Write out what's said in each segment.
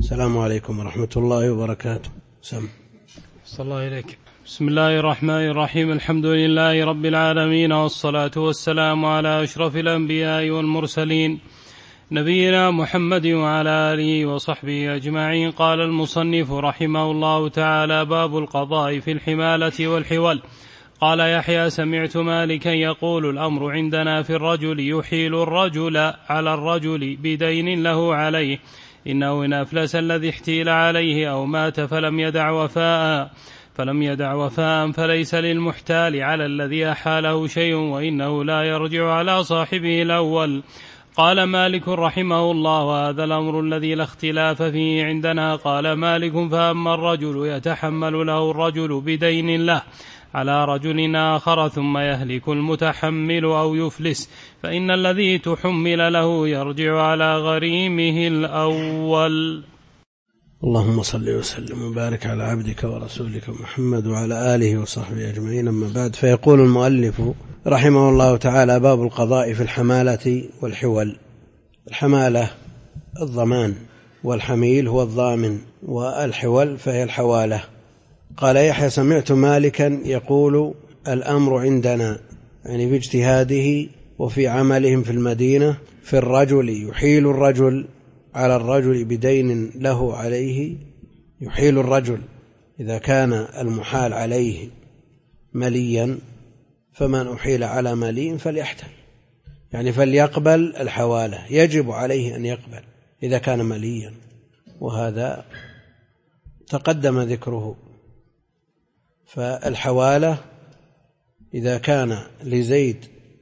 السلام عليكم ورحمة الله وبركاته. صلى الله إليك. بسم الله الرحمن الرحيم. الحمد لله رب العالمين، والصلاة والسلام على أشرف الأنبياء والمرسلين نبينا محمد وعلى آله وصحبه أجمعين. قال المصنف رحمه الله تعالى: باب القضاء في الحمالة والحول. قال يحيى: سمعت مالكا يقول: الأمر عندنا في الرجل يحيل الرجل على الرجل بدين له عليه، إنه إن أفلس الذي احتيل عليه أو مات فلم يدع وفاء فليس للمحتال على الذي أحاله شيء، وإنه لا يرجع على صاحبه الأول. قال مالك رحمه الله: وهذا الأمر الذي لا اختلاف فيه عندنا. قال مالك: فأما الرجل يتحمل له الرجل بدين له على رجل آخر ثم يهلك المتحمل أو يفلس، فإن الذي تحمل له يرجع على غريمه الأول. اللهم صل وسلم وبارك على عبدك ورسولك محمد وعلى آله وصحبه أجمعين، أما بعد. فيقول المؤلف رحمه الله تعالى: باب القضاء في الحمالة والحول. الحمالة الضمان، والحميل هو الضامن، والحول فهي الحوالة. قال يحيى: سمعت مالكا يقول: الأمر عندنا، يعني باجتهاده وفي عملهم في المدينة، في الرجل يحيل الرجل على الرجل بدين له عليه. يحيل الرجل إذا كان المحال عليه مليا، فمن أحيل على ملي فليحتل، يعني فليقبل الحوالة، يجب عليه أن يقبل إذا كان مليا، وهذا تقدم ذكره. فالحوالة إذا كان لزيد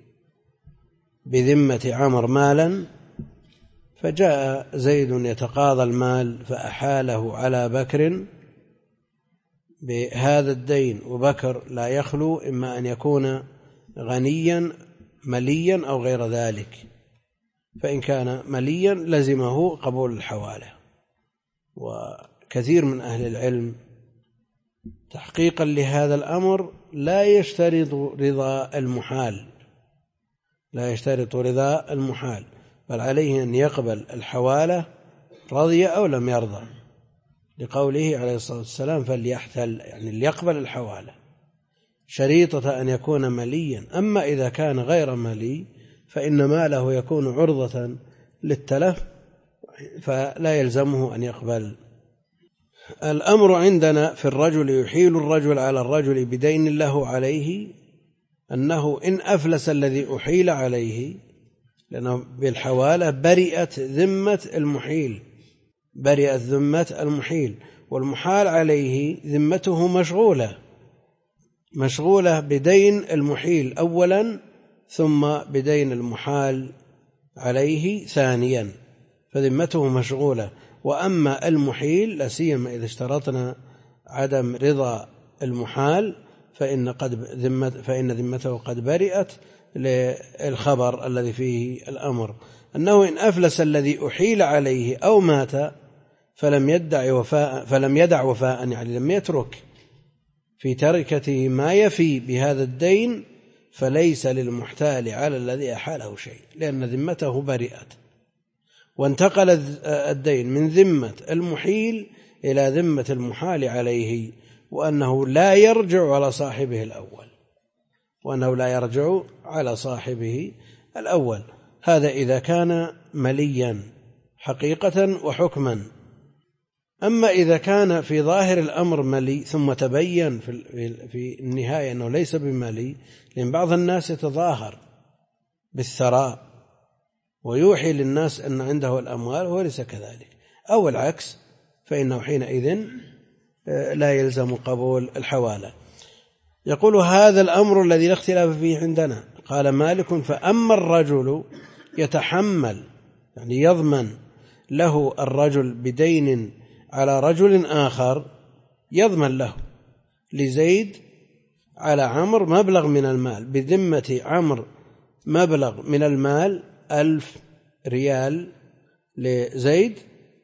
بذمة عمر مالا، فجاء زيد يتقاضى المال فأحاله على بكر بهذا الدين، وبكر لا يخلو إما أن يكون غنيا مليا أو غير ذلك، فإن كان مليا لزمه قبول الحوالة. وكثير من أهل العلم تحقيقا لهذا الأمر لا يشترط رضا المحال، بل عليه أن يقبل الحوالة رضي أو لم يرضى، لقوله عليه الصلاة والسلام: فليحتل، يعني ليقبل الحوالة، شريطة أن يكون مليا. أما إذا كان غير ملي فإن ماله يكون عرضة للتلف، فلا يلزمه أن يقبل. الأمر عندنا في الرجل يحيل الرجل على الرجل بدين له عليه، أنه إن أفلس الذي أحيل عليه، لأنه بالحوالة برئت ذمة المحيل، والمحال عليه ذمته مشغولة بدين المحيل أولا، ثم بدين المحال عليه ثانيا، فذمته مشغولة. وأما المحيل لا سيما إذا اشترطنا عدم رضا المحال فإن ذمته قد برئت، للخبر الذي فيه الأمر أنه إن أفلس الذي أحيل عليه أو مات فلم يدع وفاء، يعني لم يترك في تركته ما يفي بهذا الدين، فليس للمحتال على الذي أحاله شيء، لأن ذمته برئت، وانتقل الدين من ذمة المحيل إلى ذمة المحال عليه، وأنه لا يرجع على صاحبه الأول. هذا إذا كان مليا حقيقة وحكما. أما إذا كان في ظاهر الأمر ملي ثم تبين في النهاية أنه ليس بملي، لأن بعض الناس يتظاهر بالثراء ويوحي للناس أن عنده الأموال وهو ليس كذلك، أو العكس، فإنه حينئذ لا يلزم قبول الحوالة. يقول: هذا الأمر الذي لا اختلاف فيه عندنا. قال مالك: فأما الرجل يتحمل، يعني يضمن له الرجل بدين على رجل آخر، يضمن له لزيد على عمر مبلغ من المال، بذمة عمر مبلغ من المال 1000 ريال لزيد،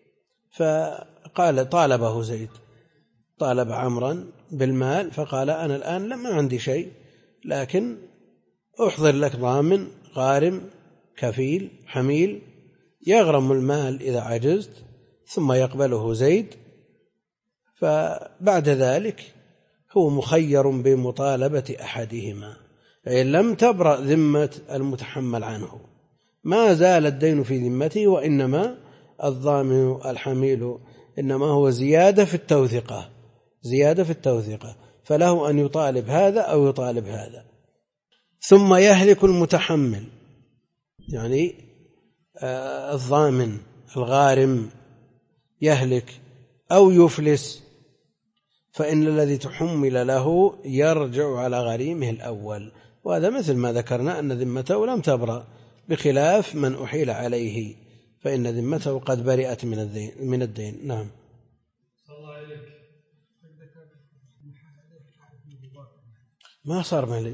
فقال طالبه زيد، طالب عمرا بالمال، فقال: أنا الآن لما عندي شيء، لكن أحضر لك ضامن غارم كفيل حميل يغرم المال إذا عجزت، ثم يقبله زيد، فبعد ذلك هو مخير بمطالبة أحدهما، فإن لم تبرأ ذمة المتحمل عنه ما زال الدين في ذمته، وإنما الضامن الحميل إنما هو زيادة في التوثقة، فله أن يطالب هذا أو يطالب هذا. ثم يهلك المتحمل، يعني الضامن الغارم يهلك أو يفلس، فإن الذي تحمل له يرجع على غريمه الأول، وهذا مثل ما ذكرنا أن ذمته لم تبرأ، بخلاف من أحيل عليه فإن ذمته قد برئت من الدين. نعم. ما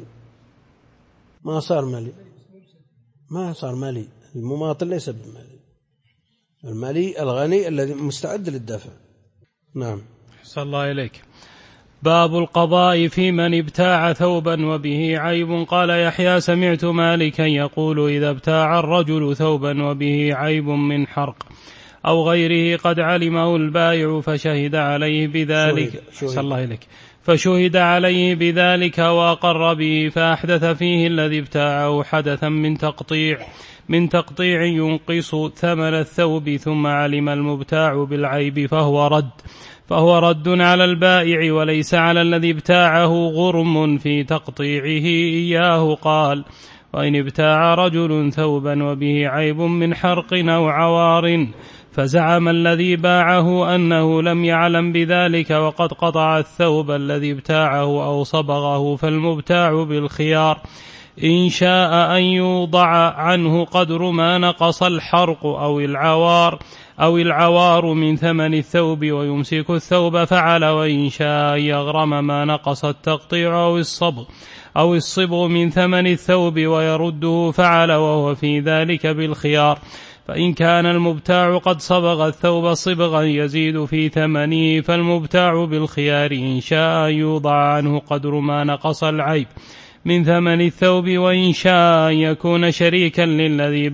صار مالي، المماطل ليس بمالي، المالي الغني الذي مستعد للدفع. نعم. صلى الله إليك. باب القضاء في من ابتاع ثوبا وبه عيب. قال يحيى سمعت مالكا يقول إذا ابتاع الرجل ثوبا وبه عيب من حرق أو غيره قد علمه البائع فشهد عليه بذلك صلى الله إليك فشهد عليه بذلك وأقر به فأحدث فيه الذي ابتاعه حدثا من تقطيع ينقص ثمن الثوب ثم علم المبتاع بالعيب فهو رد على البائع وليس على الذي ابتاعه غرم في تقطيعه إياه. قال وإن ابتاع رجل ثوبا وبه عيب من حرق أو عوار فزعم الذي باعه أنه لم يعلم بذلك وقد قطع الثوب الذي ابتاعه أو صبغه، فالمبتاع بالخيار إن شاء أن يوضع عنه قدر ما نقص الحرق أو العوار من ثمن الثوب ويمسك الثوب فعل، وإن شاء يغرم ما نقص التقطيع أو الصبغ من ثمن الثوب ويرده فعل، وهو في ذلك بالخيار. فإن كان المبتاع قد صبغ الثوب صبغا يزيد في ثمنه فالمبتاع بالخيار إن شاء يوضع عنه قدر ما نقص العيب من ثمن الثوب، وإن شاء يكون شريكا للذي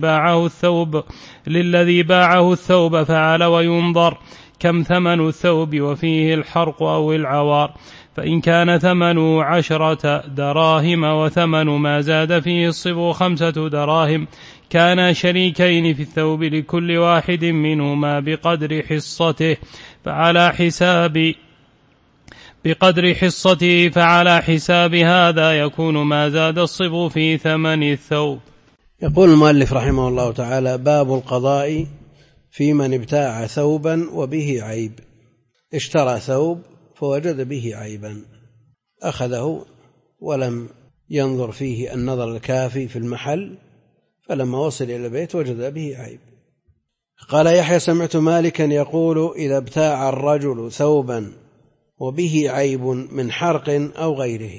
باعه الثوب فعل، وينظر كم ثمن الثوب وفيه الحرق أو العوار. فإن كان ثمنه 10 دراهم وثمن ما زاد فيه الصبغ 5 دراهم كانا شريكين في الثوب لكل واحد منهما بقدر حصته فعلى حساب هذا يكون ما زاد الصبغ في ثمن الثوب. يقول المؤلف رحمه الله تعالى: باب القضاء في من ابتاع ثوبا وبه عيب. اشترى ثوب فوجد به عيبا، أخذه ولم ينظر فيه النظر الكافي في المحل، فلما وصل إلى البيت وجد به عيب. قال يحيى سمعت مالكا يقول إذا ابتاع الرجل ثوبا وبه عيب من حرق أو غيره.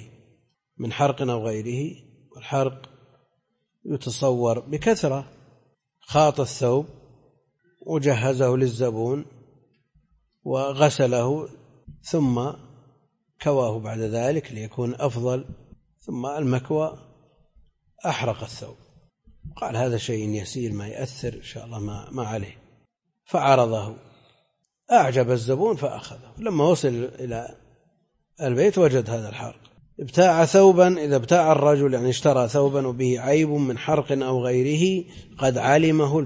والحرق يتصور بكثرة، خاط الثوب وجهزه للزبون وغسله ثم كواه بعد ذلك ليكون أفضل، ثم المكوى أحرق الثوب، قال هذا شيء يسير ما يأثر إن شاء الله ما عليه، فعرضه، أعجب الزبون فأخذه. لما وصل إلى البيت وجد هذا الحرق. ابتاع ثوبا، إذا ابتاع الرجل يعني اشترى ثوبا وبه عيب من حرق أو غيره قد علمه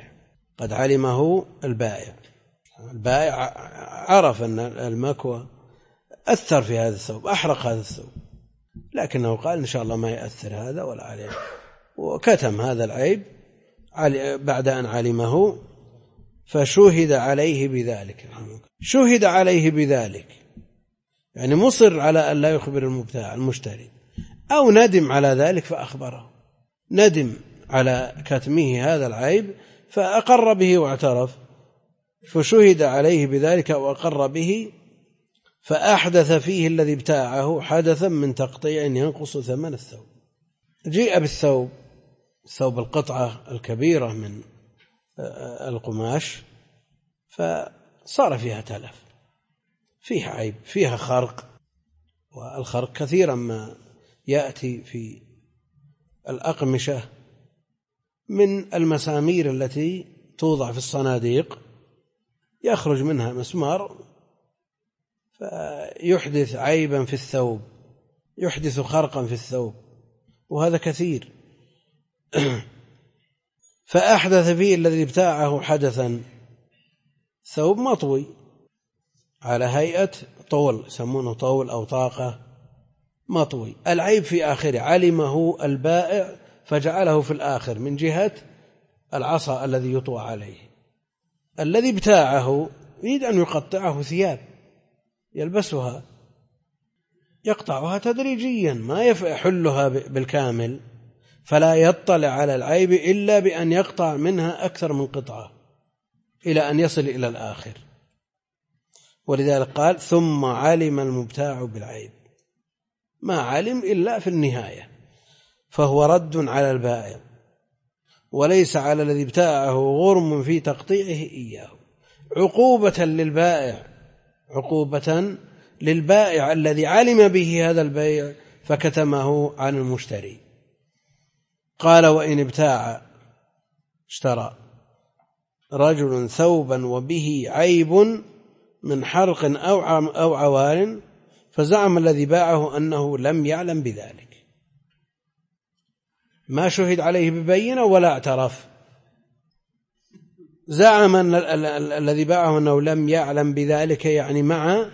البائع. البائع عرف أن المكوى أثر في هذا الثوب، أحرق هذا الثوب، لكنه قال إن شاء الله ما يأثر هذا ولا عليه، وكتم هذا العيب بعد أن علمه، فشهد عليه بذلك. يعني مصر على أن لا يخبر المشتري، أو ندم على ذلك فأخبره، ندم على كتمه هذا العيب فأقر به واعترف، فشهد عليه بذلك وأقر به، فأحدث فيه الذي ابتاعه حدثا من تقطيع ينقص ثمن الثوب. جيء بالثوب، القطعة الكبيرة من القماش، فصار فيها تلف، فيها عيب، فيها خرق، والخرق كثيرا ما يأتي في الأقمشة من المسامير التي توضع في الصناديق يخرج منها مسمار فيحدث عيبا في الثوب، يحدث خرقا في الثوب، وهذا كثير. فأحدث فيه الذي ابتاعه حدثا، ثوب مطوي على هيئة طول، يسمونه طول أو طاقة، مطوي، العيب في آخره، علمه البائع فجعله في الآخر من جهة العصا الذي يطوى عليه. الذي ابتاعه يريد أن يقطعه ثياب يلبسها، يقطعها تدريجيا، ما يحلها بالكامل، فلا يطلع على العيب إلا بأن يقطع منها أكثر من قطعة إلى أن يصل إلى الآخر. ولذلك قال ثم علم المبتاع بالعيب، ما علم إلا في النهاية، فهو رد على البائع، وليس على الذي ابتاعه غرم في تقطيعه إياه، عقوبة للبائع، عقوبة للبائع الذي علم به هذا البيع فكتمه عن المشتري. قال وإن ابتاع، اشترى رجل ثوبا وبه عيب من حرق أو عوار، فزعم الذي باعه أنه لم يعلم بذلك، ما شهد عليه ببينة ولا اعترف، زعم أن الذي باعه أنه لم يعلم بذلك، يعني مع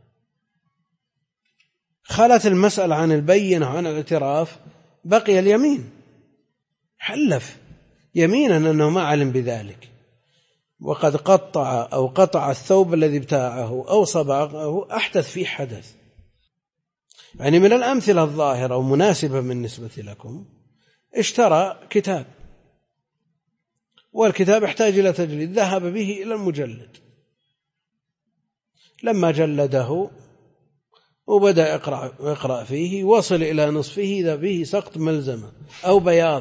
خلت المسألة عن البينة عن الاعتراف بقي اليمين، حلف يمينا أنه ما علم بذلك، وقد قطع أو قطع الثوب الذي ابتاعه أو صبغه، أحدث فيه حدث. يعني من الأمثلة الظاهرة ومناسبة بالنسبة لكم، اشترى كتاب والكتاب يحتاج إلى تجليد، ذهب به إلى المجلد، لما جلده وبدأ يقرأ فيه وصل إلى نصفه إذا به سقط ملزمة أو بياض.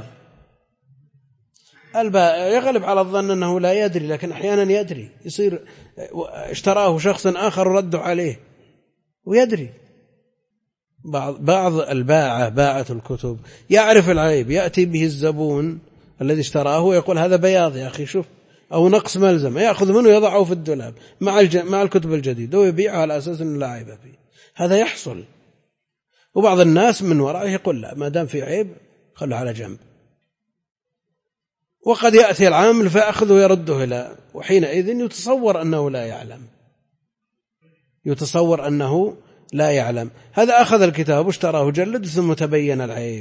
البائع يغلب على الظن أنه لا يدري، لكن أحيانا يدري، يصير اشتراه شخص آخر ورده عليه ويدري. بعض الباعة باعة الكتب يعرف العيب، يأتي به الزبون الذي اشتراه ويقول هذا بياض يا أخي شوف، أو نقص ملزمة، يأخذ منه يضعه في الدولاب مع الكتب الجديدة ويبيعها على أساس أنه لا عيب فيه. هذا يحصل. وبعض الناس من وراءه يقول لا، ما دام في عيب خله على جنب، وقد يأتي العامل فأخذه ويرده إلى، وحينئذ يتصور أنه لا يعلم، يتصور أنه لا يعلم. هذا أخذ الكتاب واشتراه جلد ثم تبين العيب،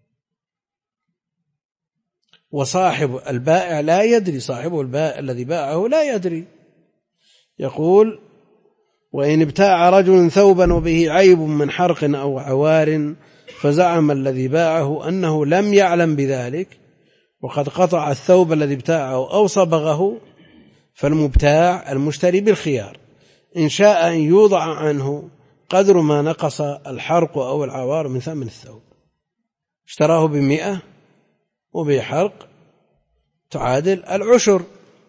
وصاحب البائع لا يدري، صاحبه البائع الذي باعه لا يدري. يقول وإن ابتاع رجل ثوبا وبه عيب من حرق أو عوار، فزعم الذي باعه أنه لم يعلم بذلك، وقد قطع الثوب الذي ابتاعه أو صبغه، فالمبتاع المشتري بالخيار، إن شاء أن يوضع عنه قدر ما نقص الحرق أو العوار من ثمن الثوب. اشتراه ب100 وبحرق تعادل العشر،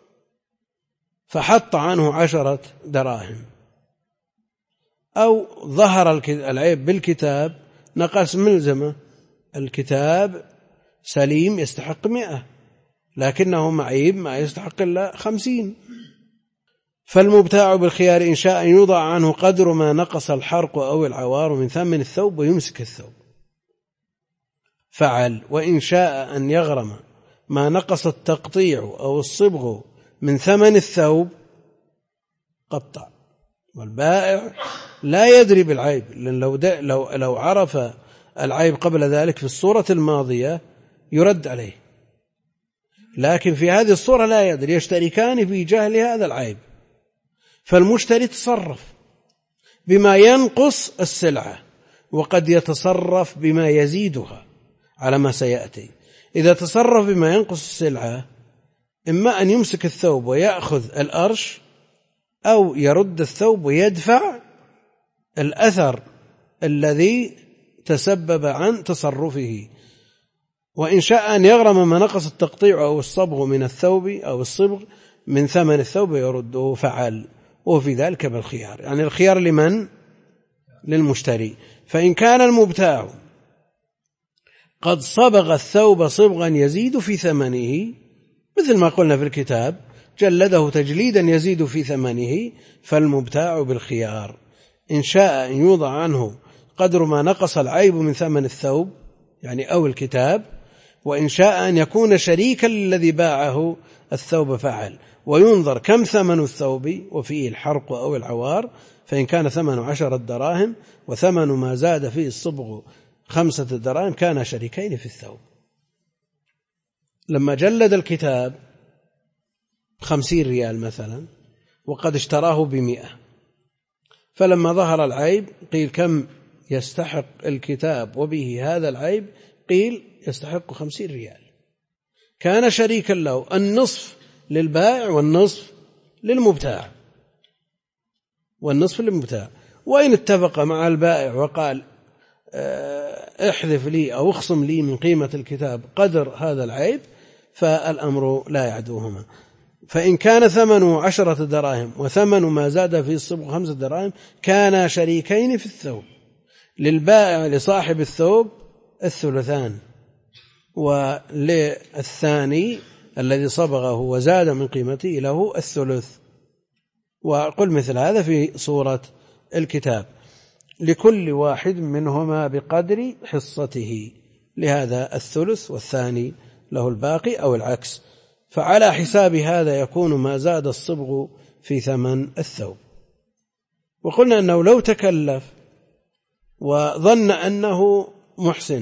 فحط عنه 10 دراهم، أو ظهر العيب بالكتاب نقص ملزمة، الكتاب سليم يستحق 100 لكنه معيب ما يستحق إلا 50. فالمبتاع بالخيار إن شاء أن يوضع عنه قدر ما نقص الحرق أو العوار من ثمن الثوب ويمسك الثوب فعل، وإن شاء أن يغرم ما نقص التقطيع أو الصبغ من ثمن الثوب قطع. والبائع لا يدري بالعيب، لأن لو عرف العيب قبل ذلك في الصورة الماضية يرد عليه، لكن في هذه الصورة لا يدري، يشتركان في جهل هذا العيب. فالمشتري تصرف بما ينقص السلعة، وقد يتصرف بما يزيدها على ما سيأتي. إذا تصرف بما ينقص السلعة إما أن يمسك الثوب ويأخذ الأرش، أو يرد الثوب ويدفع الأثر الذي تسبب عن تصرفه. وإن شاء أن يغرم ما نقص التقطيع أو الصبغ من الثوب أو الصبغ من ثمن الثوب يرده فعل، وفي ذلك بالخيار. يعني الخيار لمن؟ للمشتري. فإن كان المبتاع قد صبغ الثوب صبغا يزيد في ثمنه، مثل ما قلنا في الكتاب جلده تجليدا يزيد في ثمنه فالمبتاع بالخيار، إن شاء أن يوضع عنه قدر ما نقص العيب من ثمن الثوب يعني أو الكتاب، وإن شاء أن يكون شريكا للذي باعه الثوب فعل، وينظر كم ثمن الثوب وفيه الحرق أو العوار، فإن كان ثمن 10 دراهم وثمن ما زاد فيه الصبغ 5 دراهم كان شريكين في الثوب. لما جلد الكتاب 50 ريال مثلا وقد اشتراه ب100، فلما ظهر العيب قيل كم يستحق الكتاب وبه هذا العيب، قيل يستحق 50 ريال، كان شريكا له، النصف للبائع والنصف للمبتاع، وإن اتفق مع البائع وقال احذف لي أو اخصم لي من قيمة الكتاب قدر هذا العيب فالأمر لا يعدوهما. فإن كان ثمنه 10 دراهم وثمن ما زاد في الصبغ 5 دراهم كان شريكين في الثوب، للبائع لصاحب الثوب الثلثان، وللثاني الذي صبغه وزاد من قيمته له الثلث. وقل مثل هذا في صورة الكتاب، لكل واحد منهما بقدر حصته، لهذا الثلث والثاني له الباقي أو العكس، فعلى حساب هذا يكون ما زاد الصبغ في ثمن الثوب. وقلنا أنه لو تكلف وظن أنه محسن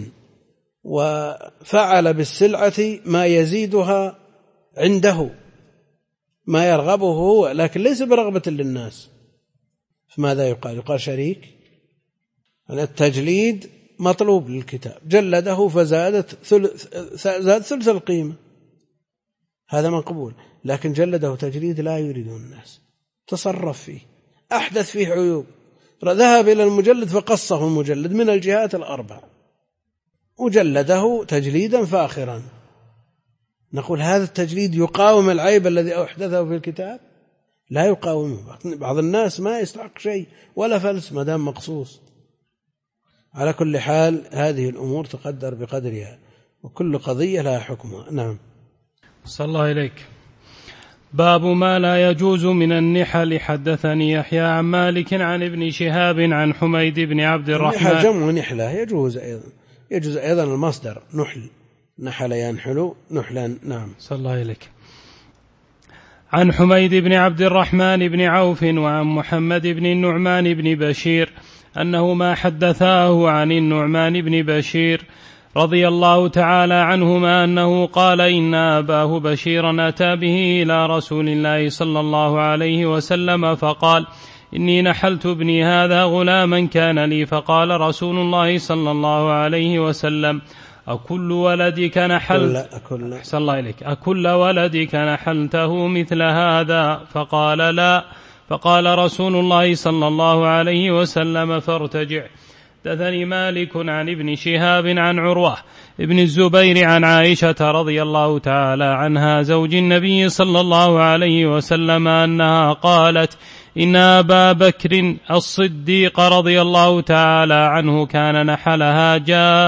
وفعل بالسلعة ما يزيدها عنده ما يرغبه هو لكن ليس برغبة للناس، فماذا يقال؟ يقال شريك. التجليد مطلوب للكتاب، جلده فزاد ثلث القيمة، هذا مقبول، لكن جلده تجليد لا يريده الناس، تصرف فيه، أحدث فيه عيوب، ذهب إلى المجلد فقصه المجلد من الجهات الأربع وجلده تجليدا فاخرا، نقول هذا التجليد يقاوم العيب الذي أحدثه في الكتاب؟ لا يقاومه. بعض الناس ما يستحق شيء ولا فلس ما دام مقصوص. على كل حال هذه الأمور تقدر بقدرها، وكل قضية لها حكمها. نعم. صلى الله إليك. باب ما لا يجوز من النحل. حدثني يحيى عن مالك عن ابن شهاب عن حميد بن عبد الرحمن. النحل جمع نحلة، يجوز أيضا المصدر نحل ينحل نحلا. نعم. صلى الله إليك. عن حميد بن عبد الرحمن بن عوف وعن محمد بن النعمان بن بشير أنهما حدثاه عن النعمان بن بشير رضي الله تعالى عنهما أنه قال إن أباه بشيرا أتى به إلى رسول الله صلى الله عليه وسلم فقال إني نحلت ابني هذا غلاما كان لي، فقال رسول الله صلى الله عليه وسلم أكل ولدك نحلت أحسن الله إليك أكل ولدك نحلته مثل هذا؟ فقال لا. فقال رسول الله صلى الله عليه وسلم فارتجع. حدثني مالك عن ابن شهاب عن عروة ابن الزبير عن عائشة رضي الله تعالى عنها زوج النبي صلى الله عليه وسلم أنها قالت إن أبا بكر الصديق رضي الله تعالى عنه كان نحلها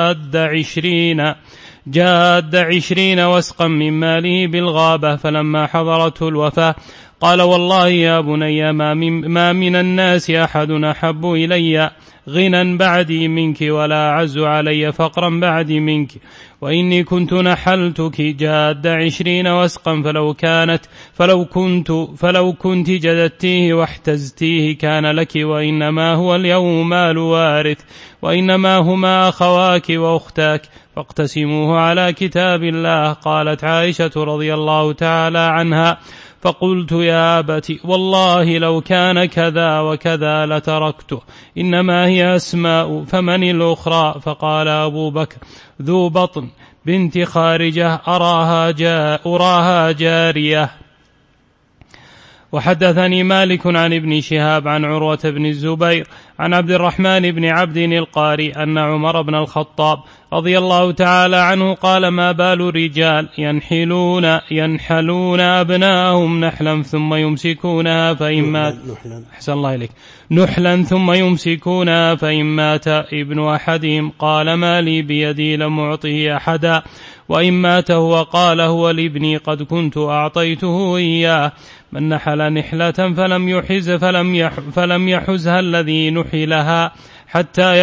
جاد 20 وسقا من ماله بالغابة، فلما حضرته الوفاة قال والله يا بني ما من الناس أحد أحب إلي غنى بعدي منك ولا أعز علي فقرا بعدي منك، وإني كنت نحلتك جاد 20 وسقا فلو كنت جددتيه واحتزتيه كان لك، وإنما هو اليوم مال وارث، وإنما هما أخواك وأختاك فاقتسموه على كتاب الله. قالت عائشة رضي الله تعالى عنها فقلت يا أبت والله لو كان كذا وكذا لتركته، إنما هي أسماء فمن الأخرى؟ فقال أبو بكر ذو بطن بنت خارجة أراها جارية. وحدثني مالك عن ابن شهاب عن عروة بن الزبير عن عبد الرحمن بن عبد القاري أن عمر بن الخطاب رضي الله تعالى عنه قال: ما بال الرجال ينحلون أبناءهم نحلا ثم يمسكونها فإن مات أحسن الله إليك نحلا ثم يمسكونها فإن مات ابن أحدهم قال: ما لي بيدي لم أعطه أحدا، وإن مات هو قال: هو لابني قد كنت أعطيته إياه. من نحل نحلة فلم يحزها الذي نحلها حتى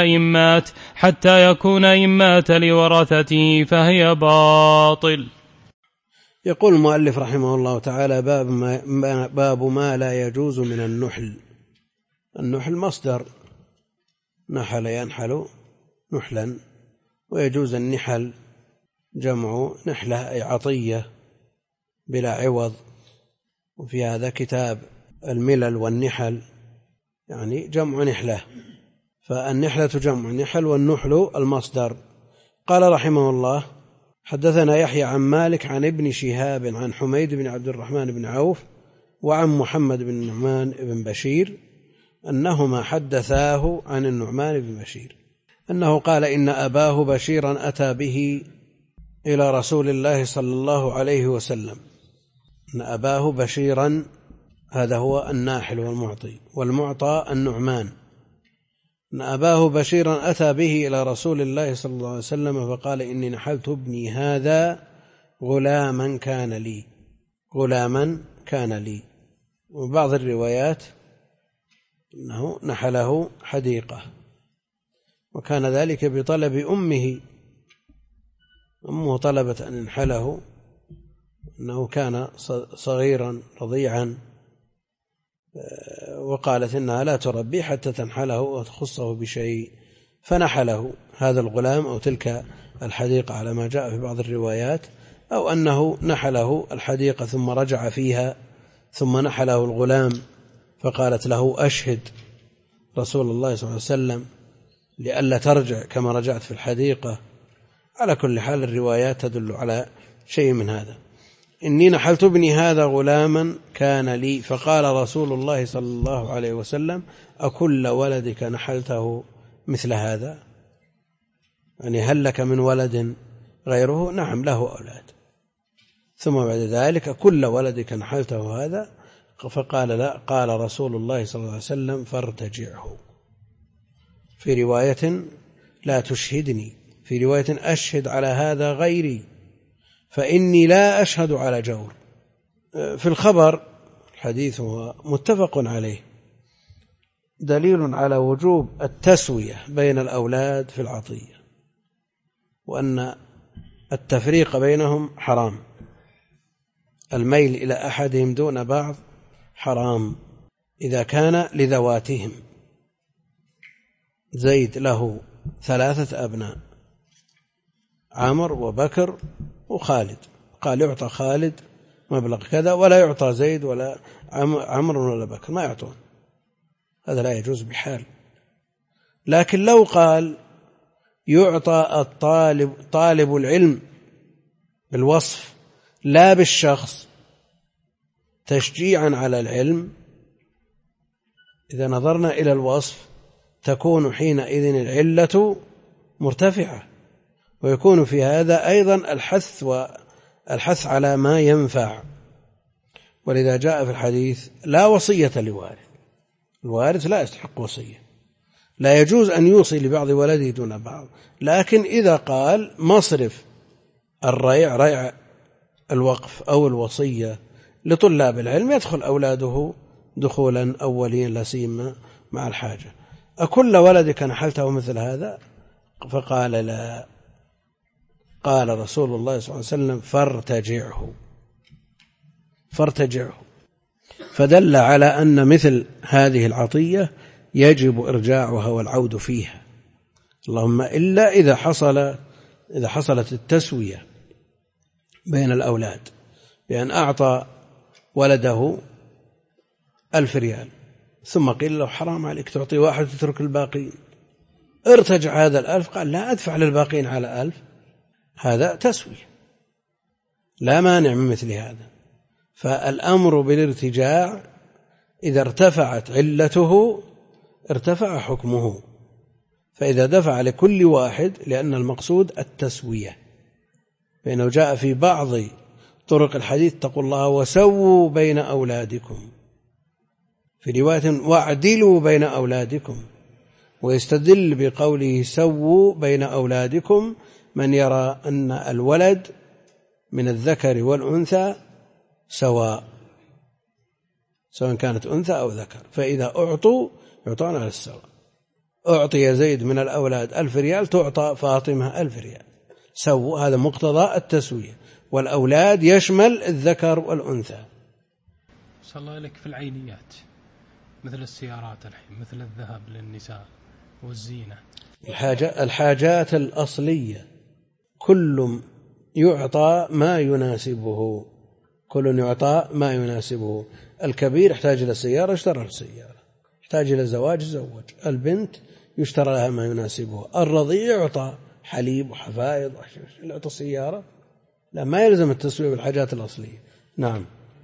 يكون إن مات لورثته فهي باطل. يقول المؤلف رحمه الله تعالى: باب ما لا يجوز من النحل. النحل مصدر نحل ينحل نحلا، ويجوز النحل جمع نحلة أي عطية بلا عوض. وفي هذا كتاب الملل والنحل يعني جمع نحلة، فالنحلة جمع نحل والنحل المصدر. قال رحمه الله: حدثنا يحيى عن مالك عن ابن شهاب عن حميد بن عبد الرحمن بن عوف وعن محمد بن النعمان بن بشير أنهما حدثاه عن النعمان بن بشير أنه قال: إن أباه بشيرا أتى به إلى رسول الله صلى الله عليه وسلم. إن أباه بشيرا هذا هو الناحل والمعطي، والمعطى النعمان. إن أباه بشيرا أتى به إلى رسول الله صلى الله عليه وسلم فقال: إني نحلت ابني هذا غلاما كان لي. وبعض الروايات أنه نحله حديقة، وكان ذلك بطلب أمه طلبت أن ينحله، أنه كان صغيرا رضيعا، وقالت إنها لا تربي حتى تنحله وتخصه بشيء، فنحله هذا الغلام أو تلك الحديقة على ما جاء في بعض الروايات، أو أنه نحله الحديقة ثم رجع فيها ثم نحله الغلام فقالت له: أشهد رسول الله صلى الله عليه وسلم لئلا ترجع كما رجعت في الحديقة. على كل حال الروايات تدل على شيء من هذا. إني نحلت ابني هذا غلاما كان لي، فقال رسول الله صلى الله عليه وسلم: أكل ولدك نحلته مثل هذا؟ يعني هل لك من ولد غيره؟ نعم له أولاد. ثم بعد ذلك: كل ولدك نحلته هذا؟ فقال: لا. قال رسول الله صلى الله عليه وسلم: فارتجعه. في رواية: لا تشهدني. في رواية: أشهد على هذا غيري فإني لا أشهد على جور. في الخبر الحديث هو متفق عليه، دليل على وجوب التسوية بين الأولاد في العطية، وأن التفريق بينهم حرام. الميل إلى أحدهم دون بعض حرام إذا كان لذواتهم. زيد له 3 أبناء، عمر وبكر وخالد، قال: يعطى خالد مبلغ كذا ولا يعطى زيد ولا عمر ولا بكر، ما يعطون، هذا لا يجوز بحال. لكن لو قال: يعطى طالب العلم بالوصف لا بالشخص تشجيعا على العلم، إذا نظرنا إلى الوصف تكون حينئذ العلة مرتفعة، ويكون في هذا أيضا الحث على ما ينفع. ولذا جاء في الحديث: لا وصية لوارث. الوارث لا يستحق وصية، لا يجوز أن يوصي لبعض ولده دون بعض. لكن إذا قال مصرف ريع الوقف أو الوصية لطلاب العلم يدخل أولاده دخولا أوليا لا سيما مع الحاجة. أكل ولدك نحلته مثل هذا؟ فقال: لا. قال رسول الله صلى الله عليه وسلم: فارتجعه. فدل على أن مثل هذه العطية يجب إرجاعها والعود فيها، اللهم إلا إذا حصلت التسوية بين الأولاد، بأن أعطى ولده 1000 ريال ثم قيل له: حرام عليك تعطي واحد وتترك الباقين، ارتجع هذا 1000. قال: لا أدفع للباقين على 1000. هذا تسوية، لا مانع من مثل هذا. فالأمر بالارتجاع إذا ارتفعت علته ارتفع حكمه. فإذا دفع لكل واحد، لأن المقصود التسوية، فإنه جاء في بعض طرق الحديث اتقوا الله وسووا بين أولادكم، في رواية واعدلوا بين أولادكم، ويستدل بقوله سووا بين أولادكم من يرى أن الولد من الذكر والأنثى سواء، سواء كانت أنثى أو ذكر، فإذا أعطوا يعطون على السواء. أعطي زيد من الأولاد 1000 ريال تعطى فاطمة 1000 ريال، سووا، هذا مقتضى التسوية، والأولاد يشمل الذكر والأنثى. صلى الله عليك. في العينيات مثل السيارات الحين، مثل الذهب للنساء والزينة، الحاجات الأصلية كل يعطى ما يناسبه، كل يعطى ما يناسبه. الكبير يحتاج إلى سيارة اشترى السيارة، يحتاج إلى زواج زوج، البنت يشترى لها ما يناسبه، الرضيع يعطى حليب وحفائض، يعطى سيارة، لا ما يلزم التسوية بالحاجات الأصلية. نعم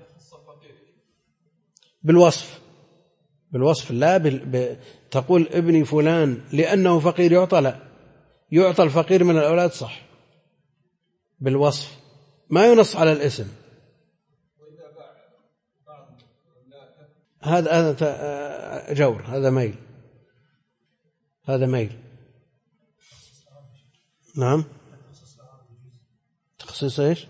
بالوصف لا تقول ابني فلان لأنه فقير يعطى، لا، يعطى الفقير من الأولاد صح بالوصف، ما ينص على الاسم. هذا جور، هذا ميل، هذا ميل. نعم تخصيص ايش؟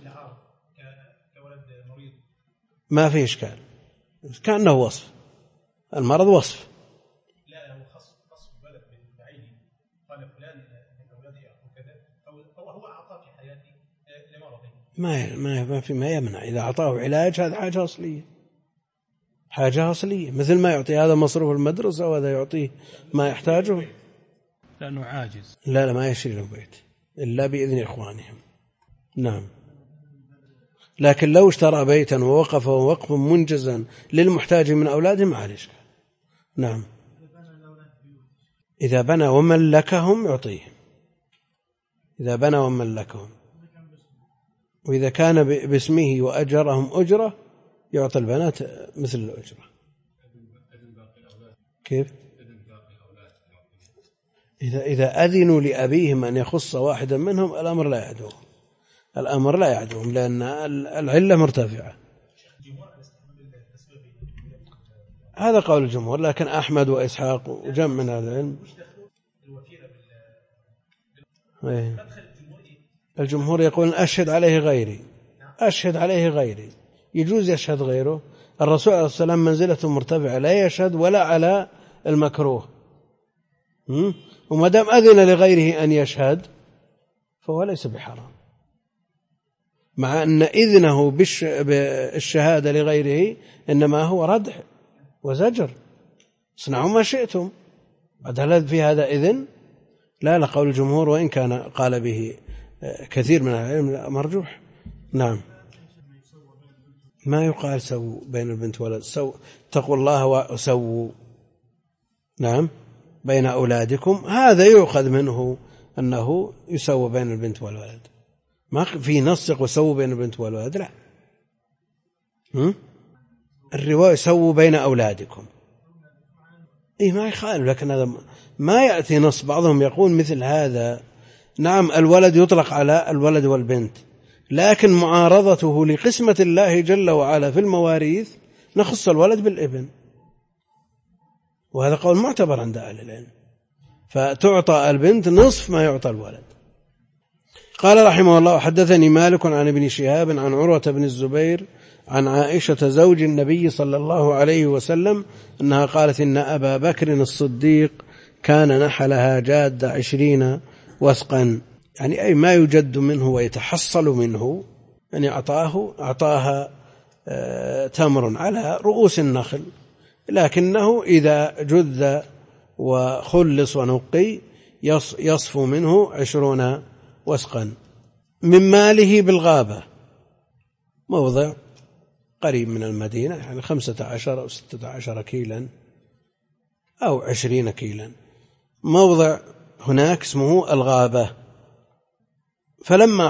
ما فيه إشكال، كأنه وصف، المرض وصف. لا هو خص بلد بعينه، قال فلان من أولاده كذا، أو هو أعطاه في حياته لمرضه، ما يمنع إذا أعطاه علاج، هذا حاجة أصلية، حاجة أصلية، مثل ما يعطي هذا مصروف المدرسة وهذا يعطيه ما يحتاجه، لأنه عاجز. لا ما يشتري له بيت إلا بإذن إخوانهم. نعم، لكن لو اشترى بيتا ووقفه وقفا منجزا للمحتاج من أولاده ما عليه. نعم إذا بنى وملكهم يعطيهم، إذا بنى وملكهم، وإذا كان باسمه وأجرهم أجرة يعطي البنات مثل الأجرة. كيف؟ إذا أذنوا لأبيهم أن يخص واحدا منهم الأمر لا يعدوهم، لأن العلة مرتفعة. هذا قول الجمهور، لكن أحمد وإسحاق وجمع من هذا العلم. الجمهور يقول أشهد عليه غيري، أشهد عليه غيري، يجوز يشهد غيره. الرسول عليه الصلاة والسلام منزلته مرتفعة، لا يشهد ولا على المكروه، وما دام أذن لغيره أن يشهد فهو ليس بحرام، مع أن إذنه بالشهادة لغيره إنما هو ردع وزجر، اصنعوا ما شئتم. هل في هذا إذن؟ لا، لقول الجمهور، وإن كان قال به كثير من العلم مرجوح. نعم ما يقال سووا بين البنت والولد، اتقوا الله وسووا، نعم بين أولادكم، هذا يؤخذ منه أنه يسوى بين البنت والولد، ما في نص يقول سووا بين البنت والولد، لا، الرواية سووا بين أولادكم، ما يخالف، لكن هذا ما يأتي نص. بعضهم يقول مثل هذا، نعم الولد يطلق على الولد والبنت، لكن معارضته لقسمة الله جل وعلا في المواريث نخص الولد بالابن، وهذا قول معتبر عند أهل العلم، فتعطى البنت نصف ما يعطى الولد. قال رحمه الله: حدثني مالك عن ابن شهاب عن عروة بن الزبير عن عائشة زوج النبي صلى الله عليه وسلم أنها قالت: إن أبا بكر الصديق كان نحلها جاد 20 وثقا، يعني أي ما يجد منه ويتحصل منه، يعني أعطاها تمر على رؤوس النخل، لكنه إذا جذ وخلص ونقي يصفو منه 20 وثقا من ماله بالغابة، موضع قريب من المدينة، يعني 15 أو 16 كيلا أو 20 كيلا، موضع هناك اسمه الغابة. فلما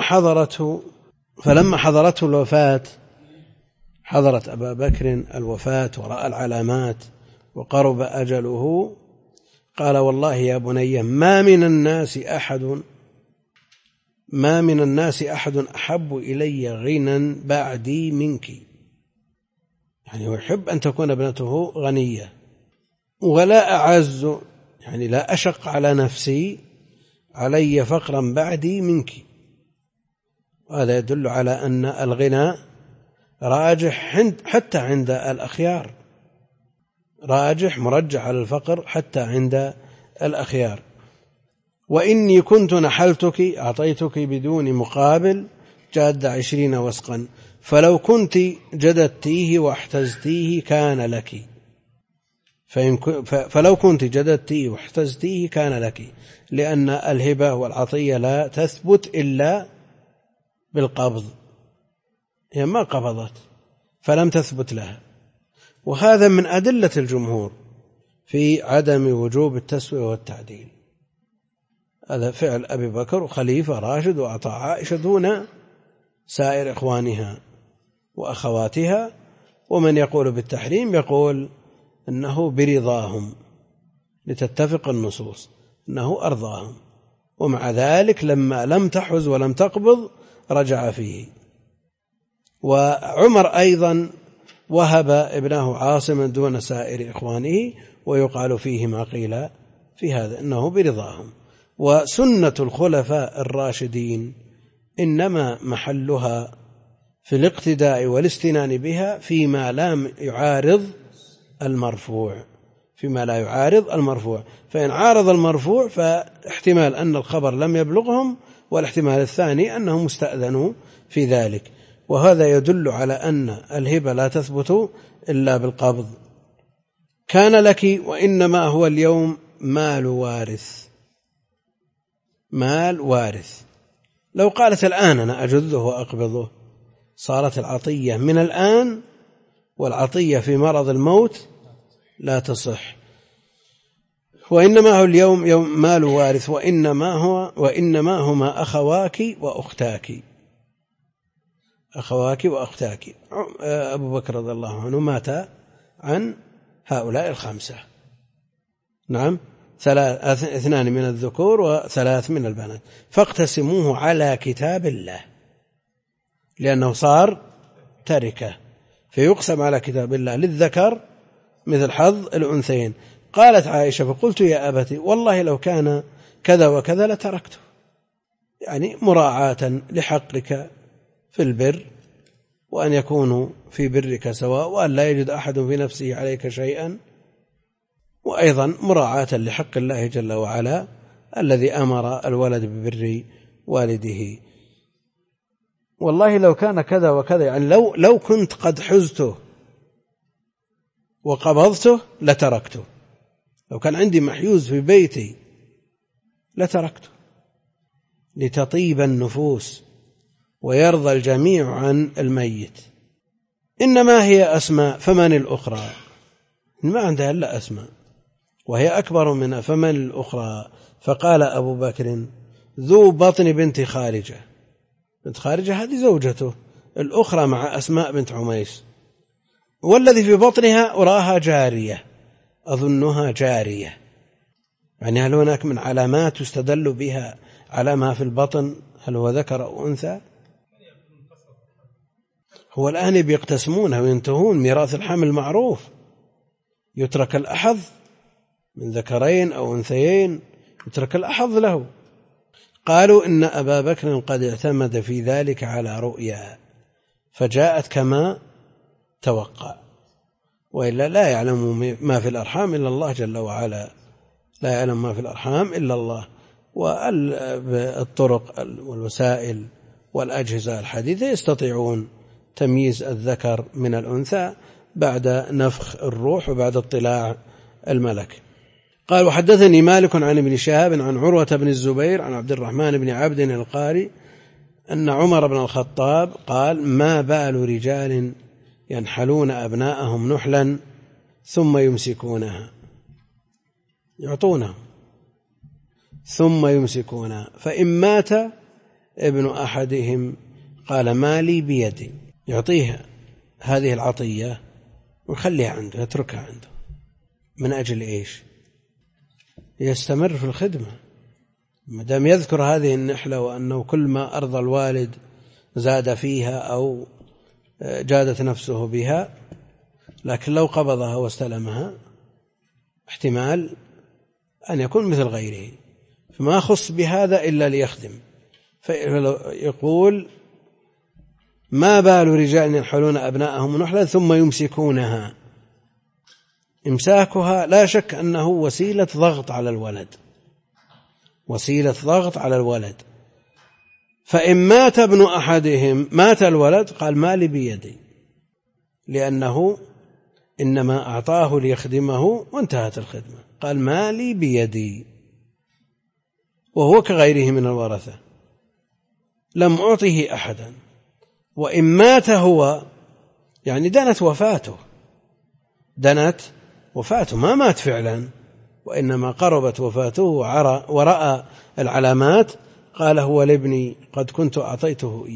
حضرته الوفاة، حضرت أبا بكر الوفاة ورأى العلامات وقرب أجله، قال والله يا بني ما من الناس أحد أحب إلي غنى بعدي منك، يعني هو يحب أن تكون ابنته غنية، ولا أعز، يعني لا أشق على نفسي علي فقرا بعدي منك. هذا يدل على أن الغنى راجح حتى عند الأخيار، راجح مرجح على الفقر حتى عند الأخيار. وإني كنت نحلتك أعطيتك بدون مقابل جاد 20 وسقا، فلو كنت جددتيه واحتزتيه كان لك، فلو كنت جددتيه واحتزتيه كان لك، لأن الهبة والعطية لا تثبت إلا بالقبض، هي ما قبضت فلم تثبت لها. وهذا من أدلة الجمهور في عدم وجوب التسوية والتعديل. هذا فعل أبي بكر وخليفة راشد وأعطى عائشة دون سائر إخوانها وأخواتها. ومن يقول بالتحريم يقول أنه برضاهم لتتفق النصوص، أنه أرضاهم، ومع ذلك لما لم تحز ولم تقبض رجع فيه. وعمر أيضا وهب ابنه عاصما دون سائر إخوانه، ويقال فيه ما قيل في هذا أنه برضاهم. وسنة الخلفاء الراشدين إنما محلها في الاقتداء والاستنان بها فيما لا يعارض المرفوع، فيما لا يعارض المرفوع. فإن عارض المرفوع فاحتمال أن الخبر لم يبلغهم، والاحتمال الثاني أنهم استأذنوا في ذلك. وهذا يدل على أن الهبة لا تثبت إلا بالقبض. كان لك وإنما هو اليوم مال وارث، مال وارث. لو قالت الآن أنا أجذه وأقبضه صارت العطية من الآن، والعطية في مرض الموت لا تصح. وإنما هو اليوم يوم مال وارث، وإنما هما أخواك وأختاك، أخواك وأختاك. أبو بكر رضي الله عنه مات عن هؤلاء الخمسة، نعم، 2 من الذكور و3 من البنات، فاقتسموه على كتاب الله، لأنه صار تركة، فيقسم على كتاب الله للذكر مثل حظ الأنثيين. قالت عائشة فقلت يا أبتي والله لو كان كذا وكذا لتركته، يعني مراعاة لحقك في البر، وأن يكونوا في برك سواء، وأن لا يجد أحد في نفسه عليك شيئا، وأيضا مراعاة لحق الله جل وعلا الذي أمر الولد ببر والده. والله لو كان كذا وكذا، يعني لو كنت قد حزته وقبضته لتركته، لو كان عندي محيوز في بيتي لتركته، لتطيب النفوس ويرضى الجميع عن الميت. إنما هي أسماء، فمن الأخرى؟ ما عندها إلا أسماء، وهي أكبر منها، فمن الأخرى؟ فقال أبو بكر ذو بطن بنت خارجة. بنت خارجة هذه زوجته، الأخرى مع أسماء بنت عميس، والذي في بطنها أراها جارية، أظنها جارية. يعني هل هناك من علامات يستدل بها على ما في البطن، هل هو ذكر أو أنثى؟ هو الآن بيقتسمونه وينتهون، ميراث الحمل معروف، يترك الأحظ من ذكرين أو أنثيين، يترك الأحظ له. قالوا إن أبا بكر قد اعتمد في ذلك على رؤيا فجاءت كما توقع، وإلا لا يعلم ما في الأرحام إلا الله جل وعلا، لا يعلم ما في الأرحام إلا الله. والطرق والوسائل والأجهزة الحديثة يستطيعون تمييز الذكر من الأنثى بعد نفخ الروح وبعد اطلاع الملك. قال وحدثني مالك عن ابن شهاب عن عروة بن الزبير عن عبد الرحمن بن عبد القاري أن عمر بن الخطاب قال ما بال رجال ينحلون أبناءهم نحلا ثم يمسكونها، يعطونها ثم يمسكونها، فإن مات ابن أحدهم قال مالي بيدي، يعطيها هذه العطية ويخليها عنده، يتركها عنده، من أجل إيش؟ يستمر في الخدمة ما دام يذكر هذه النحلة وأنه كل ما أرضى الوالد زاد فيها أو جادت نفسه بها. لكن لو قبضها واستلمها احتمال أن يكون مثل غيره، فما خص بهذا إلا ليخدم. فيقول ما بال رجال ينحلون أبناءهم نحلا ثم يمسكونها. إمساكها لا شك أنه وسيلة ضغط على الولد، وسيلة ضغط على الولد. فإن مات ابن أحدهم مات الولد قال مالي بيدي، لأنه إنما أعطاه ليخدمه وانتهت الخدمة. قال مالي بيدي، وهو كغيره من الورثة لم أعطه أحدا. وإن مات هو يعني دنت وفاته ما مات فعلا، وإنما قربت وفاته ورأى العلامات. قال هو لابني قد كنت أعطيته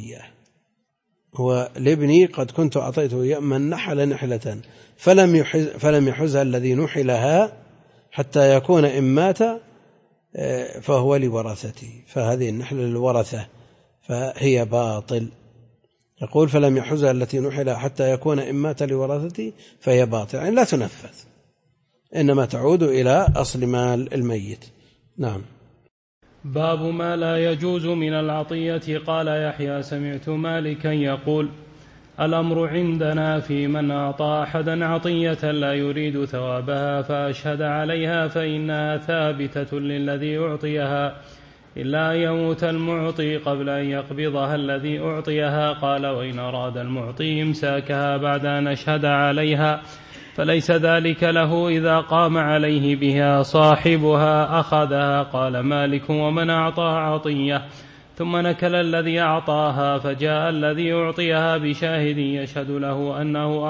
إياه، من نحل نحلة فلم يحزها الذي نحلها حتى يكون إن مات فهو لورثتي. فهذه النحلة للورثة فهي باطل. يقول فلم يحزها التي نحلها حتى يكون إن مات لورثتي فهي باطل، يعني لا تنفذ، إنما تعود إلى أصل مال الميت. نعم. باب ما لا يجوز من العطية. قال يحيى سمعت مالكا يقول الأمر عندنا في من أعطى أحدا عطية لا يريد ثوابها فأشهد عليها فإنها ثابتة للذي أعطيها إلا أن يموت المعطي قبل أن يقبضها الذي أعطيها. قال وإن أراد المعطي إمساكها بعد أن أشهد عليها فليس ذلك له، إذا قام عليه بها صاحبها أخذها. قال مالك ومن أعطى عطية ثم نكل الذي أعطاها فجاء الذي أعطيها بشاهد يشهد له أنه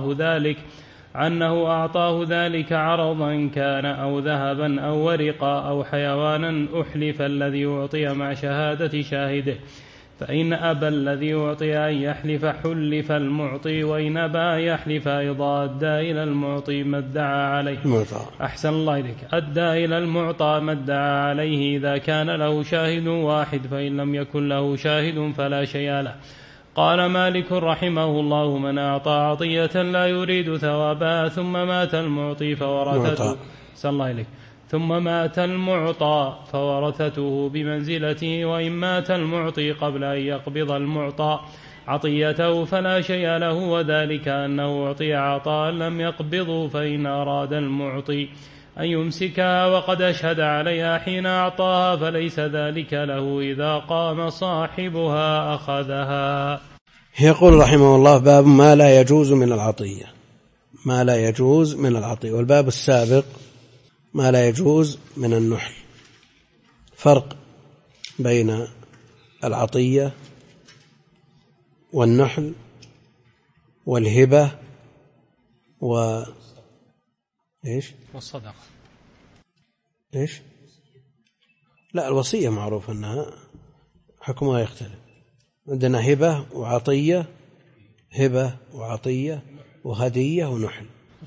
أعطاه ذلك عرضا كان أو ذهبا أو ورقا أو حيوانا أحلف الذي أعطي مع شهادة شاهده، فإن أبى الذي أعطي أن يحلف حلف المعطي، وإن أبى يحلف أيضا أدى إلى المعطي ما ادعى عليه. أحسن الله إليك. أدى إلى المعطى ما ادعى عليه إذا كان له شاهد واحد، فإن لم يكن له شاهد فلا شيء له. قال مالك رحمه الله من أعطى عطية لا يريد ثوابها ثم مات المعطي فورثته ثم مات المعطى فورثته بمنزلته، وإن مات المعطي قبل أن يقبض المعطى عطيته فلا شيء له، وذلك أنه أعطي عطاء لم يقبضه، فإن أراد المعطي أن يمسكها وقد أشهد عليها حين أعطاها فليس ذلك له، إذا قام صاحبها أخذها. يقول رحمه الله باب ما لا يجوز من العطية. ما لا يجوز من العطية. والباب السابق ما لا يجوز من النحل. فرق بين العطية والنحل والهبة والصدقة. لا، الوصية معروف أنها حكمها يختلف. عندنا هبة وعطية وهدية ونحل.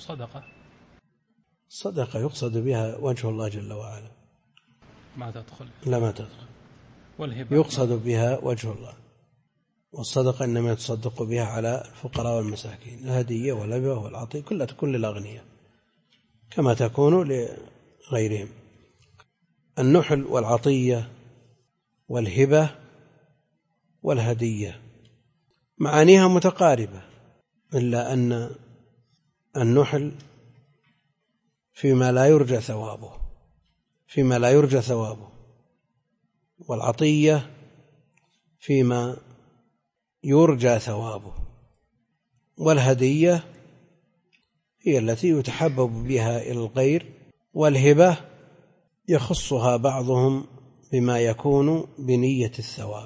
الصدقة يقصد بها وجه الله جل وعلا، ما تدخل. والهبة يقصد بها وجه الله، والصدقة إنما يتصدق بها على الفقراء والمساكين. الهدية والهبة والعطية كلها تكون للأغنياء كما تكون لغيرهم. النحل والعطية والهبة والهدية معانيها متقاربة، إلا أن النحل فيما لا يرجى ثوابه، والعطية فيما يرجى ثوابه، والهدية هي التي يتحبب بها إلى الغير، والهبة يخصها بعضهم بما يكون بنية الثواب،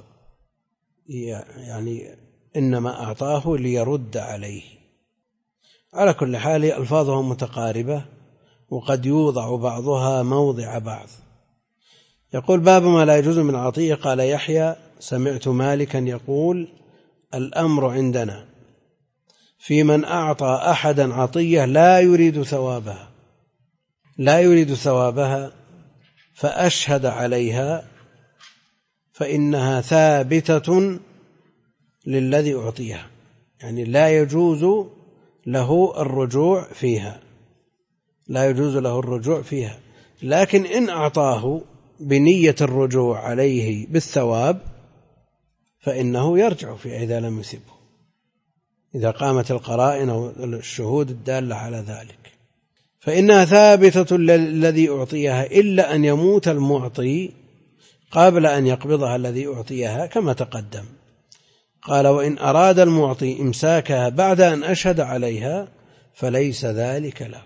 يعني إنما أعطاه ليرد عليه. على كل حال ألفاظهم متقاربة، وقد يوضع بعضها موضع بعض. يقول باب ما لا يجوز من العطية. قال يحيى سمعت مالكا يقول الأمر عندنا في من أعطى أحدا عطية لا يريد ثوابها فأشهد عليها فإنها ثابتة للذي أعطيها، يعني لا يجوز له الرجوع فيها، لا يجوز له الرجوع فيها. لكن إن أعطاه بنية الرجوع عليه بالثواب فإنه يرجع فيها إذا لم يثبه، إذا قامت القرائن أو الشهود الدالة على ذلك، فإنها ثابتة للذي أعطيها إلا أن يموت المعطي قبل أن يقبضها الذي أعطيها كما تقدم. قال: وإن أراد المعطي إمساكها بعد أن أشهد عليها فليس ذلك له،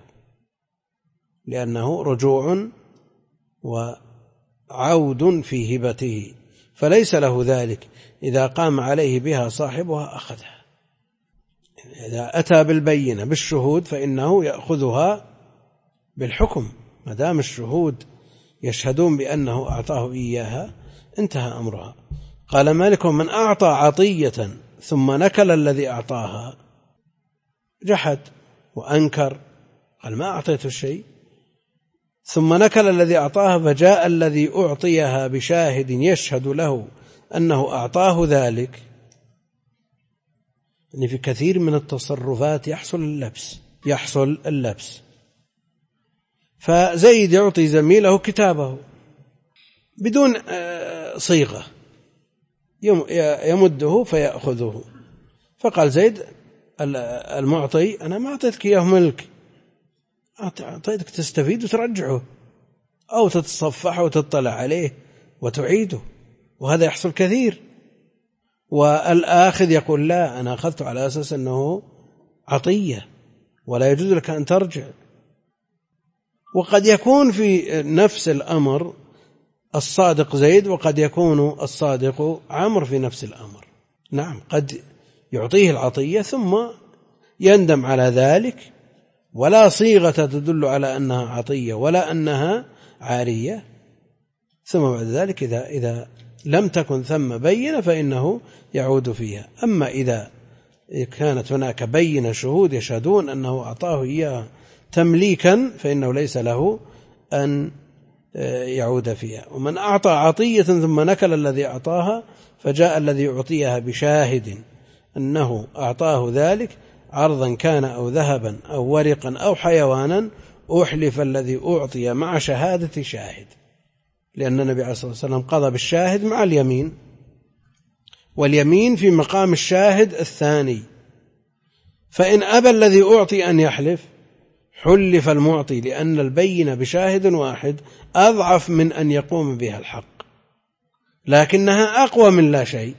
لأنه رجوع وعود في هبته، فليس له ذلك. إذا قام عليه بها صاحبها أخذها، إذا أتى بالبينة بالشهود فإنه يأخذها بالحكم، ما دام الشهود يشهدون بأنه أعطاه إياها انتهى أمرها. قال مالك: من أعطى عطية ثم نكل الذي أعطاها، جحد وأنكر، قال ما أعطيت الشيء، ثم نكل الذي أعطاها فجاء الذي أعطيها بشاهد يشهد له أنه أعطاه ذلك. يعني في كثير من التصرفات يحصل اللبس. فزيد يعطي زميله كتابه بدون صيغة، يمده فيأخذه، فقال زيد المعطي: أنا ما أعطيتك إياه ملك، أعطيتك تستفيد وترجعه أو تتصفح وتطلع عليه وتعيده، وهذا يحصل كثير. والآخذ يقول: لا، أنا أخذته على أساس أنه عطية ولا يجوز لك أن ترجع. وقد يكون في نفس الأمر الصادق زيد، وقد يكون الصادق عمرو في نفس الأمر. نعم، قد يعطيه العطية ثم يندم على ذلك، ولا صيغة تدل على أنها عطية ولا أنها عارية، ثم بعد ذلك إذا لم تكن ثم بينة فإنه يعود فيها. أما إذا كانت هناك بينة شهود يشهدون أنه أعطاه إياه تمليكا فإنه ليس له أن يعود فيها. ومن أعطى عطية ثم نكل الذي أعطاها فجاء الذي أعطيها بشاهد أنه أعطاه ذلك عرضا كان أو ذهبا أو ورقا أو حيوانا، أحلف الذي أعطي مع شهادة شاهد، لأن النبي عليه الصلاة والسلام قضى بالشاهد مع اليمين، واليمين في مقام الشاهد الثاني. فإن أبى الذي أعطي أن يحلف حلف المعطي، لأن البينة بشاهد واحد أضعف من أن يقوم بها الحق، لكنها أقوى من لا شيء.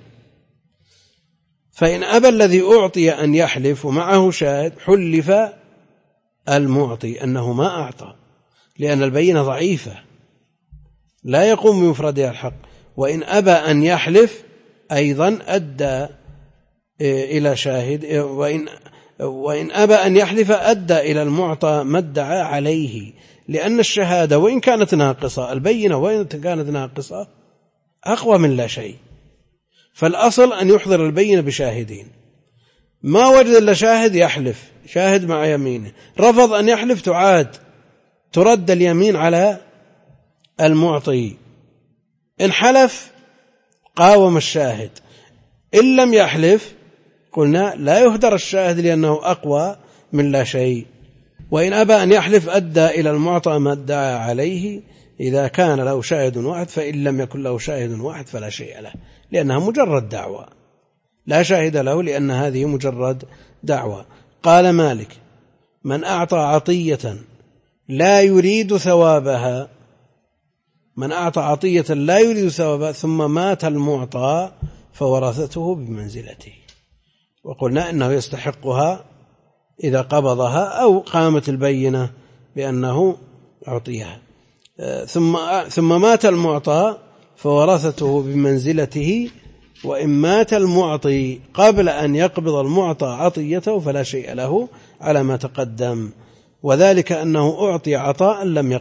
فإن أبى الذي أعطي أن يحلف ومعه شاهد حلف المعطي أنه ما أعطى، لأن البينة ضعيفة لا يقوم بمفردها الحق. وإن أبى أن يحلف أيضا أدى إلى شاهد، وإن أبى أن يحلف أدى إلى المعطى ما ادعى عليه، لأن الشهادة وإن كانت ناقصة، البينة وإن كانت ناقصة أقوى من لا شيء. فالأصل أن يحضر البينة بشاهدين، ما وجد إلا شاهد يحلف، شاهد مع يمينه، رفض أن يحلف ترد اليمين على المعطي. إن حلف قاوم الشاهد، إن لم يحلف قلنا لا يهدر الشاهد لأنه أقوى من لا شيء. وإن أبى أن يحلف أدى إلى المعطى ما ادعى عليه إذا كان له شاهد واحد، فإن لم يكن له شاهد واحد فلا شيء له، لأنها مجرد دعوة، لا شاهد له لأن هذه مجرد دعوة. قال مالك: من أعطى عطية لا يريد ثوابها، من أعطى عطية لا يريد ثوابها ثم مات المعطى فورثته بمنزلته، وقلنا إنه يستحقها إذا قبضها أو قامت البينة بأنه أعطيها. ثم مات المعطى فورثته بمنزلته، وإن مات المعطي قبل أن يقبض المعطى عطيته فلا شيء له على ما تقدم، وذلك أنه أعطي عطاء لم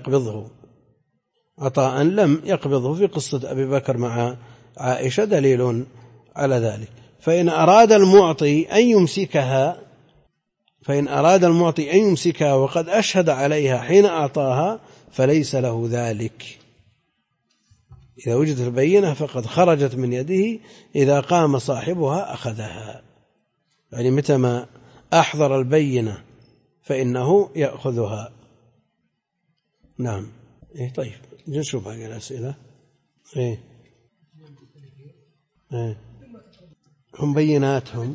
يقبضه في قصة أبي بكر مع عائشة دليل على ذلك. فإن أراد المعطي أن يمسكها وقد أشهد عليها حين أعطاها فليس له ذلك، إذا وجدت البينة فقد خرجت من يده، إذا قام صاحبها أخذها، يعني متى ما أحضر البينة فإنه يأخذها. نعم. طيب نشوف هذه الأسئلة. هم بيناتهم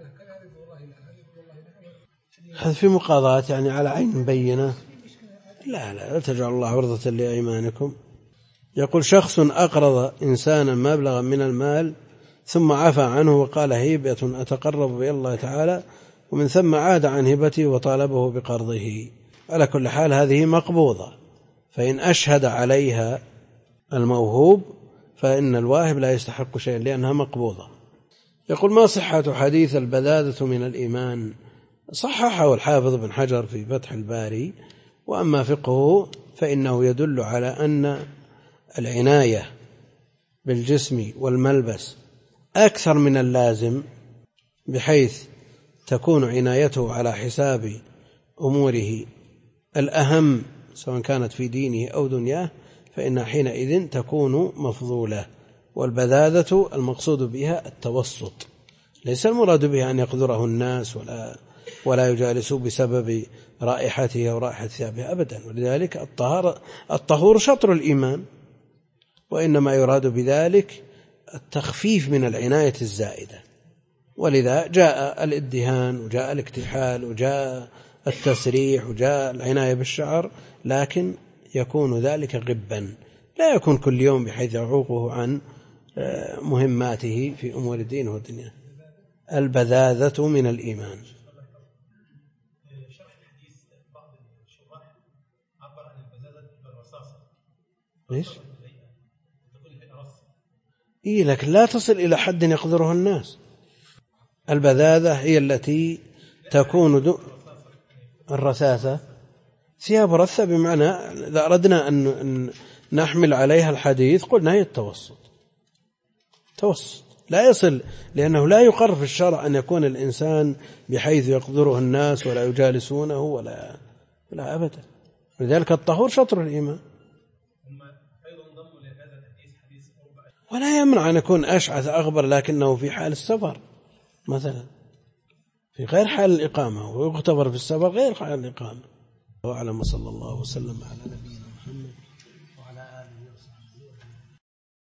هذا في مقاضاة، يعني على عين بينة. لا تجعل الله عرضة لأيمانكم. يقول شخص أقرض إنسانا مبلغا من المال ثم عفى عنه وقال هبة أتقرب بها الله تعالى، ومن ثم عاد عن هبته وطالبه بقرضه. على كل حال هذه مقبوضة، فإن أشهد عليها الموهوب فإن الواهب لا يستحق شيئا لأنها مقبوضة. يقول ما صحة حديث البذاذة من الإيمان؟ صححه الحافظ بن حجر في فتح الباري، وأما فقهه فإنه يدل على أن العناية بالجسم والملبس أكثر من اللازم، بحيث تكون عنايته على حساب أموره الأهم سواء كانت في دينه أو دنياه، فإن حينئذ تكون مفضولة. والبذاذة المقصود بها التوسط، ليس المراد بها أن يقدره الناس ولا يجالسوا بسبب رائحته أو رائحة ثيابه أبدا. ولذلك الطهور شطر الإيمان، وإنما يراد بذلك التخفيف من العناية الزائدة. ولذا جاء الادهان وجاء الاكتحال وجاء التسريح وجاء العناية بالشعر، لكن يكون ذلك غبا، لا يكون كل يوم بحيث يعوقه عن مهماته في أمور الدين والدنيا. البذاذة من الإيمان. شرح الحديث بعض الشراح عبر عن البذاذة بالرصاصة. ليش؟ لكن لا تصل إلى حد يقدره الناس. البذاذة هي التي تكون الرثاثة، ثياب رثة، بمعنى إذا أردنا أن نحمل عليها الحديث قلنا هي التوسط لا يصل، لأنه لا يقر في الشرع أن يكون الإنسان بحيث يقدره الناس ولا يجالسونه ولا أبدا. لذلك الطهور شطر الإيمان. ولا يمنع أن يكون أشعث أغبر لكنه في حال السفر مثلا، في غير حال الإقامة، ويعتبر في السفر غير حال الإقامة. وأعلم، صلى الله وسلم على نبينا محمد.